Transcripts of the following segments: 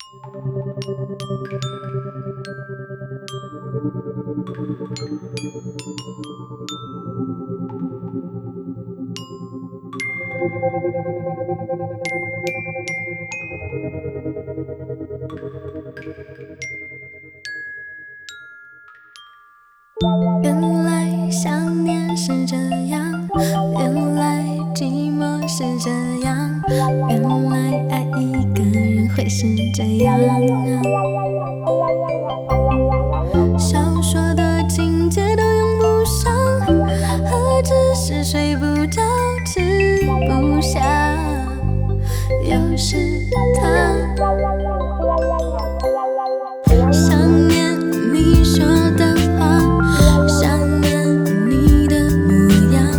原来想念是这样，原来寂寞是这样，原来爱一个人会是这样。小说的情节都用不上，何止是睡不着、吃不下，又是他。想念你说的话，想念你的模样。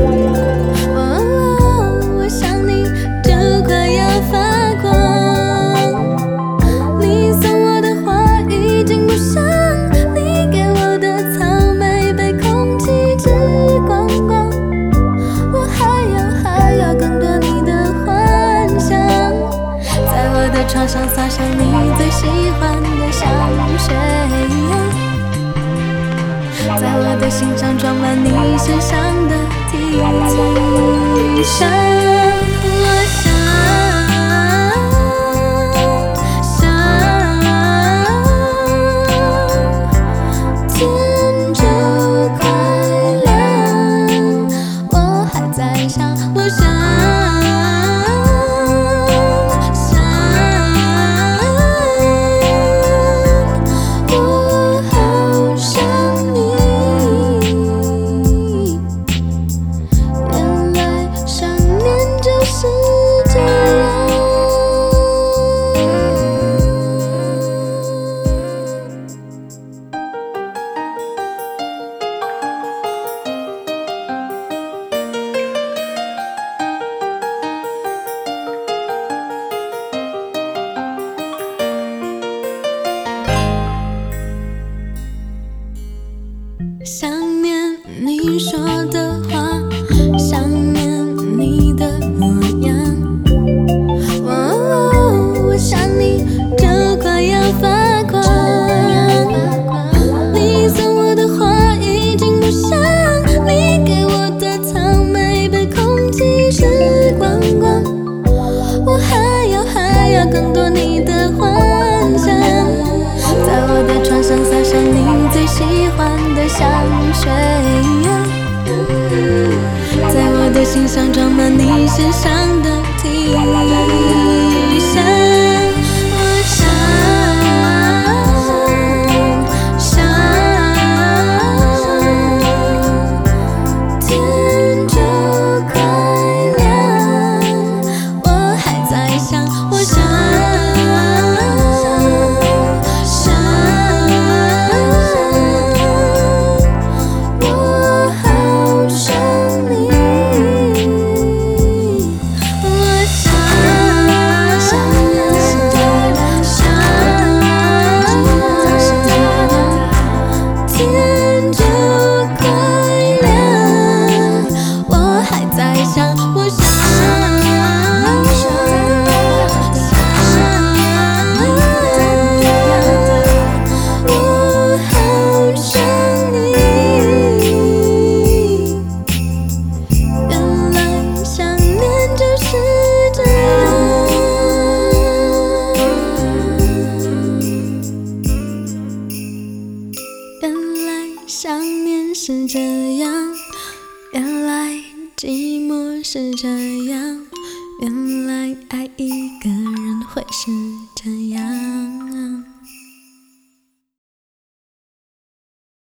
我想你就快要发光。你送我的花已经不香，你给我的草莓被空气吃光光。我还要更多你的幻想，在我的床上撒上你最喜欢的香水，在我的心上装满你身上的 T 恤。我想天就快亮，我还在想，我想我好想你，原来想念就是这样。想念你说的话，想念你的模样。我想你就快要发光。你送我的花已经不香，你给我的草莓被空气吃光光。我还要更多你的幻想，在我的床上撒上你最喜欢的香水，在我的心上装满你身上的 T 恤。我想天就快亮，我还在想，我想我好想你，我天就快亮，我还在想，我想我好想你，原来想念就是这样。原来想念是这样，原来寂寞是这样，原来爱一个人会是这样。